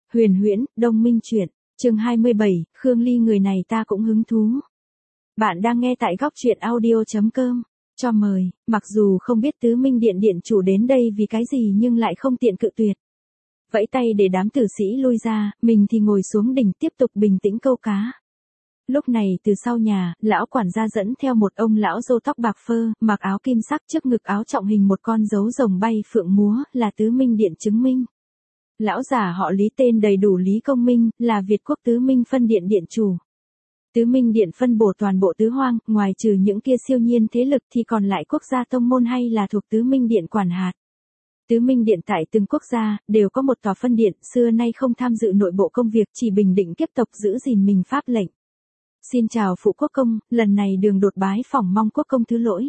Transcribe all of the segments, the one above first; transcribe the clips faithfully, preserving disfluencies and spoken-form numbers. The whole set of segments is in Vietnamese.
Huyền huyễn, Đông Minh truyện, chương hai mươi bảy, Khương Ly người này ta cũng hứng thú. Bạn đang nghe tại góc truyện audio.com. Cho mời, mặc dù không biết Tứ Minh Điện điện chủ đến đây vì cái gì nhưng lại không tiện cự tuyệt. Vẫy tay để đám tử sĩ lui ra, mình thì ngồi xuống đỉnh tiếp tục bình tĩnh câu cá. Lúc này từ sau nhà, lão quản gia dẫn theo một ông lão râu tóc bạc phơ, mặc áo kim sắc, trước ngực áo trọng hình một con dấu rồng bay phượng múa, là Tứ Minh Điện chứng minh. Lão già họ Lý tên đầy đủ Lý Công Minh, là Việt Quốc Tứ Minh phân điện điện chủ. Tứ Minh Điện phân bổ toàn bộ tứ hoang, ngoài trừ những kia siêu nhiên thế lực thì còn lại quốc gia tông môn hay là thuộc Tứ Minh Điện quản hạt. Tứ Minh Điện tại từng quốc gia, đều có một tòa phân điện, xưa nay không tham dự nội bộ công việc, chỉ bình định kiếp tộc giữ gìn mình pháp lệnh. Xin chào phụ quốc công, lần này đường đột bái phỏng mong quốc công thứ lỗi.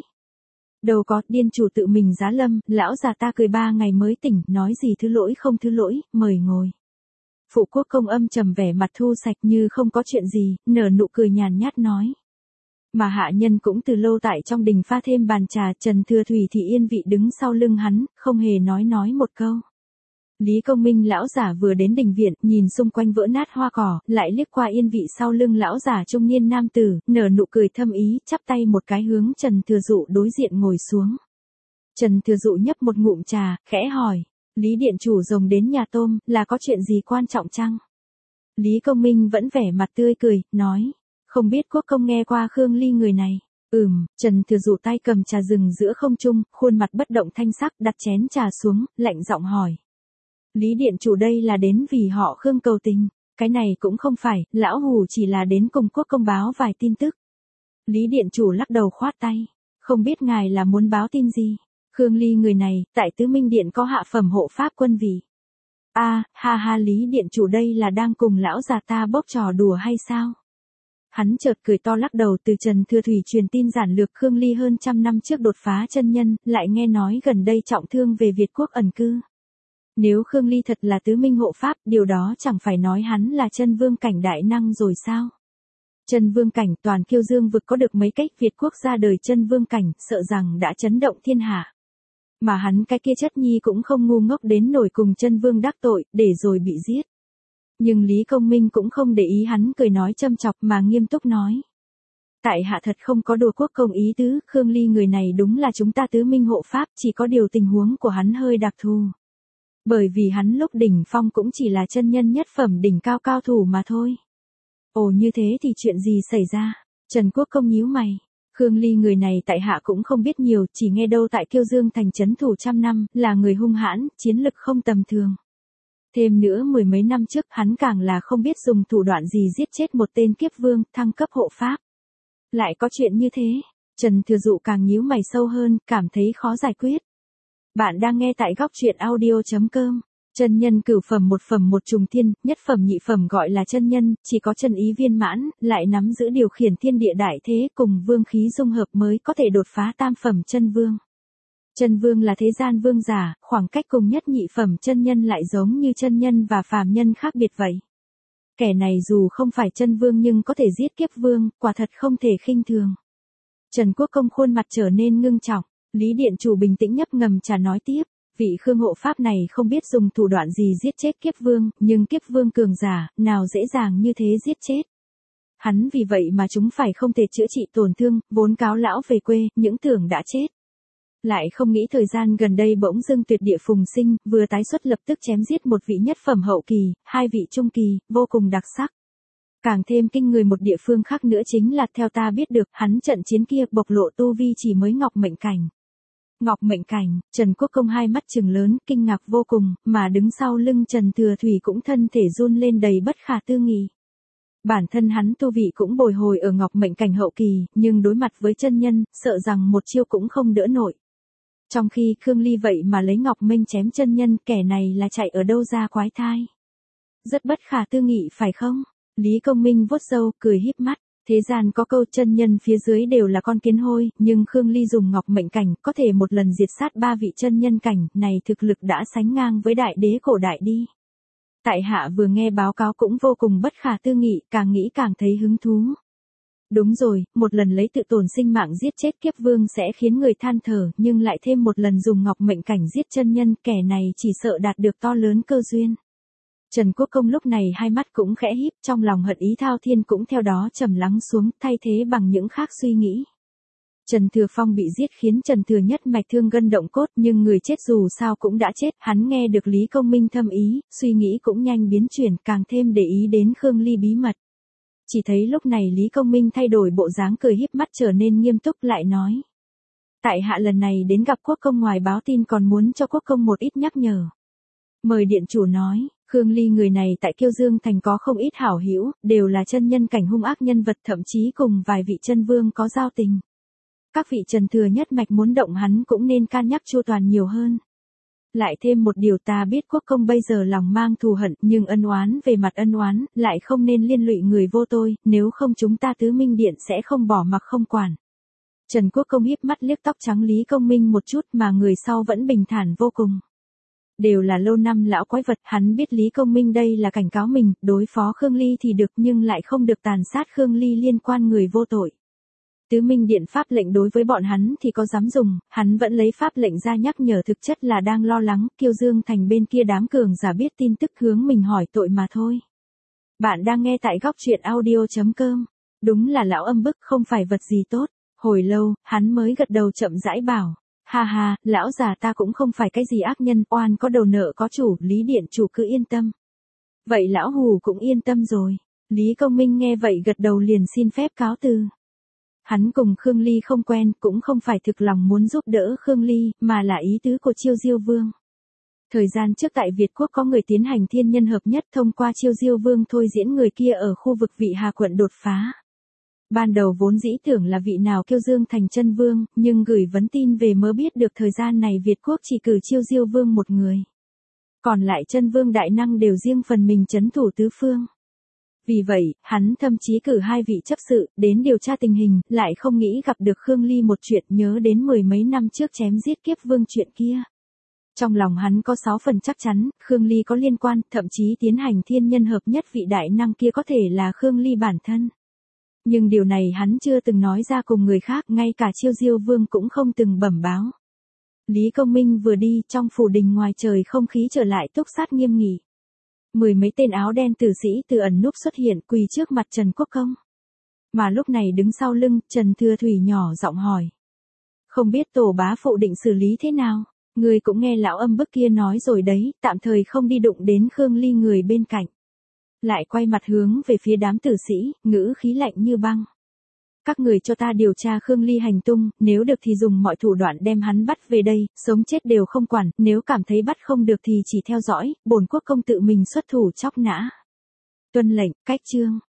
Đâu có, điên chủ tự mình giá lâm, lão già ta cười ba ngày mới tỉnh, nói gì thứ lỗi không thứ lỗi, mời ngồi. Phụ quốc công âm trầm vẻ mặt thu sạch như không có chuyện gì, nở nụ cười nhàn nhát nói. Mà hạ nhân cũng từ lâu tại trong đình pha thêm bàn trà, Trần Thừa Thủy thì yên vị đứng sau lưng hắn, không hề nói nói một câu. Lý Công Minh lão giả vừa đến đình viện, nhìn xung quanh vỡ nát hoa cỏ, lại liếc qua yên vị sau lưng lão giả trung niên nam tử, nở nụ cười thâm ý, chắp tay một cái hướng Trần Thừa Dụ đối diện ngồi xuống. Trần Thừa Dụ nhấp một ngụm trà, khẽ hỏi, Lý điện chủ rồng đến nhà tôm, là có chuyện gì quan trọng chăng? Lý Công Minh vẫn vẻ mặt tươi cười, nói, không biết quốc công nghe qua Khương Ly người này. Ừm, Trần Thừa Dụ tay cầm trà rừng giữa không trung, khuôn mặt bất động thanh sắc, đặt chén trà xuống, lạnh giọng hỏi. Lý điện chủ đây là đến vì họ Khương cầu tình, cái này cũng không phải, lão hù chỉ là đến cùng quốc công báo vài tin tức. Lý điện chủ lắc đầu khoát tay, không biết ngài là muốn báo tin gì. Khương Ly người này, tại Tứ Minh Điện có hạ phẩm hộ pháp quân vị. A, à, ha ha Lý điện chủ đây là đang cùng lão già ta bốc trò đùa hay sao? Hắn chợt cười to lắc đầu, từ Trần Thừa Thủy truyền tin giản lược Khương Ly hơn trăm năm trước đột phá chân nhân, lại nghe nói gần đây trọng thương về Việt Quốc ẩn cư. Nếu Khương Ly thật là tứ minh hộ pháp, điều đó chẳng phải nói hắn là chân vương cảnh đại năng rồi sao? Chân vương cảnh toàn Kiêu Dương vực có được mấy cách Việt Quốc ra đời chân vương cảnh, sợ rằng đã chấn động thiên hạ. Mà hắn cái kia chất nhi cũng không ngu ngốc đến nổi cùng chân vương đắc tội, để rồi bị giết. Nhưng Lý Công Minh cũng không để ý hắn cười nói châm chọc mà nghiêm túc nói. Tại hạ thật không có đùa quốc công ý tứ, Khương Ly người này đúng là chúng ta tứ minh hộ pháp, chỉ có điều tình huống của hắn hơi đặc thù. Bởi vì hắn lúc đỉnh phong cũng chỉ là chân nhân nhất phẩm đỉnh cao cao thủ mà thôi. Ồ như thế thì chuyện gì xảy ra? Trần Quốc công nhíu mày. Khương Ly người này tại hạ cũng không biết nhiều, chỉ nghe đâu tại Kiêu Dương thành trấn thủ trăm năm, là người hung hãn, chiến lực không tầm thường. Thêm nữa mười mấy năm trước hắn càng là không biết dùng thủ đoạn gì giết chết một tên kiếp vương, thăng cấp hộ pháp. Lại có chuyện như thế, Trần Thừa Dụ càng nhíu mày sâu hơn, cảm thấy khó giải quyết. Bạn đang nghe tại góc truyện audio.com. Chân nhân cửu phẩm một phẩm một trùng thiên, nhất phẩm nhị phẩm gọi là chân nhân, chỉ có chân ý viên mãn, lại nắm giữ điều khiển thiên địa đại thế cùng vương khí dung hợp mới có thể đột phá tam phẩm chân vương. Chân vương là thế gian vương giả, khoảng cách cùng nhất nhị phẩm chân nhân lại giống như chân nhân và phàm nhân khác biệt vậy. Kẻ này dù không phải chân vương nhưng có thể giết kiếp vương, quả thật không thể khinh thường. Trần Quốc công khuôn mặt trở nên ngưng trọng. Lý điện chủ bình tĩnh nhấp ngầm trà nói tiếp, vị Khương hộ pháp này không biết dùng thủ đoạn gì giết chết kiếp vương, nhưng kiếp vương cường giả, nào dễ dàng như thế giết chết. Hắn vì vậy mà chúng phải không thể chữa trị tổn thương, vốn cáo lão về quê, những tưởng đã chết. Lại không nghĩ thời gian gần đây bỗng dưng tuyệt địa phùng sinh, vừa tái xuất lập tức chém giết một vị nhất phẩm hậu kỳ, hai vị trung kỳ, vô cùng đặc sắc. Càng thêm kinh người một địa phương khác nữa chính là theo ta biết được, hắn trận chiến kia bộc lộ tu vi chỉ mới ngọc mệnh cảnh. Ngọc mệnh cảnh, Trần Quốc công hai mắt trừng lớn, kinh ngạc vô cùng, mà đứng sau lưng Trần Thừa Thủy cũng thân thể run lên đầy bất khả tư nghị. Bản thân hắn tu vị cũng bồi hồi ở ngọc mệnh cảnh hậu kỳ, nhưng đối mặt với chân nhân, sợ rằng một chiêu cũng không đỡ nổi. Trong khi Khương Ly vậy mà lấy ngọc minh chém chân nhân, kẻ này là chạy ở đâu ra quái thai. Rất bất khả tư nghị phải không? Lý Công Minh vuốt râu, cười híp mắt. Thế gian có câu chân nhân phía dưới đều là con kiến hôi, nhưng Khương Ly dùng ngọc mệnh cảnh, có thể một lần diệt sát ba vị chân nhân cảnh, này thực lực đã sánh ngang với đại đế cổ đại đi. Tại hạ vừa nghe báo cáo cũng vô cùng bất khả tư nghị, càng nghĩ càng thấy hứng thú. Đúng rồi, một lần lấy tự tổn sinh mạng giết chết kiếp vương sẽ khiến người than thở, nhưng lại thêm một lần dùng ngọc mệnh cảnh giết chân nhân, kẻ này chỉ sợ đạt được to lớn cơ duyên. Trần Quốc Công lúc này hai mắt cũng khẽ híp, trong lòng hận ý thao thiên cũng theo đó trầm lắng xuống, thay thế bằng những khác suy nghĩ. Trần Thừa Phong bị giết khiến Trần Thừa Nhất mạch thương gân động cốt, nhưng người chết dù sao cũng đã chết, hắn nghe được Lý Công Minh thâm ý, suy nghĩ cũng nhanh biến chuyển, càng thêm để ý đến Khương Ly bí mật. Chỉ thấy lúc này Lý Công Minh thay đổi bộ dáng cười híp mắt trở nên nghiêm túc lại nói. Tại hạ lần này đến gặp Quốc Công ngoài báo tin còn muốn cho Quốc Công một ít nhắc nhở. Mời điện chủ nói. Khương Ly người này tại Kiêu Dương Thành có không ít hảo hữu, đều là chân nhân cảnh hung ác nhân vật, thậm chí cùng vài vị chân vương có giao tình. Các vị Trần Thừa Nhất mạch muốn động hắn cũng nên can nhắc chu toàn nhiều hơn. Lại thêm một điều, ta biết Quốc Công bây giờ lòng mang thù hận, nhưng ân oán về mặt ân oán, lại không nên liên lụy người vô tôi, nếu không chúng ta Tứ Minh Điện sẽ không bỏ mặc không quản. Trần Quốc Công híp mắt liếc tóc trắng Lý Công Minh một chút, mà người sau vẫn bình thản vô cùng. Đều là lâu năm lão quái vật, hắn biết Lý Công Minh đây là cảnh cáo mình, đối phó Khương Ly thì được nhưng lại không được tàn sát Khương Ly liên quan người vô tội. Tứ Minh Điện pháp lệnh đối với bọn hắn thì có dám dùng, hắn vẫn lấy pháp lệnh ra nhắc nhở, thực chất là đang lo lắng, Kiêu Dương Thành bên kia đám cường giả biết tin tức hướng mình hỏi tội mà thôi. Bạn đang nghe tại góc truyện audio chấm com. Đúng là lão âm bức, không phải vật gì tốt. Hồi lâu, hắn mới gật đầu chậm rãi bảo. Ha ha, lão già ta cũng không phải cái gì ác nhân, oan có đầu nợ có chủ, Lý Điện chủ cứ yên tâm. Vậy lão Hù cũng yên tâm rồi. Lý Công Minh nghe vậy gật đầu liền xin phép cáo từ. Hắn cùng Khương Ly không quen, cũng không phải thực lòng muốn giúp đỡ Khương Ly, mà là ý tứ của Chiêu Diêu Vương. Thời gian trước tại Việt Quốc có người tiến hành thiên nhân hợp nhất, thông qua Chiêu Diêu Vương thôi diễn người kia ở khu vực Vị Hà quận đột phá. Ban đầu vốn dĩ tưởng là vị nào Kiêu Dương Thành chân vương, nhưng gửi vấn tin về mới biết được thời gian này Việt Quốc chỉ cử Chiêu Diêu Vương một người. Còn lại chân vương đại năng đều riêng phần mình trấn thủ tứ phương. Vì vậy, hắn thậm chí cử hai vị chấp sự, đến điều tra tình hình, lại không nghĩ gặp được Khương Ly một chuyện, nhớ đến mười mấy năm trước chém giết kiếp vương chuyện kia. Trong lòng hắn có sáu phần chắc chắn, Khương Ly có liên quan, thậm chí tiến hành thiên nhân hợp nhất vị đại năng kia có thể là Khương Ly bản thân. Nhưng điều này hắn chưa từng nói ra cùng người khác, ngay cả Chiêu Diêu Vương cũng không từng bẩm báo. Lý Công Minh vừa đi, trong phủ đình ngoài trời không khí trở lại túc sát nghiêm nghị. Mười mấy tên áo đen tử sĩ từ ẩn núp xuất hiện, quỳ trước mặt Trần Quốc Công. Mà lúc này đứng sau lưng, Trần Thừa Thủy nhỏ giọng hỏi. Không biết tổ bá phụ định xử lý thế nào? Người cũng nghe lão âm bức kia nói rồi đấy, tạm thời không đi đụng đến Khương Ly người bên cạnh. Lại quay mặt hướng về phía đám tử sĩ, ngữ khí lạnh như băng. Các người cho ta điều tra Khương Ly hành tung, nếu được thì dùng mọi thủ đoạn đem hắn bắt về đây, sống chết đều không quản, nếu cảm thấy bắt không được thì chỉ theo dõi, bổn quốc công tự mình xuất thủ chóc nã. Tuân lệnh, cách chương.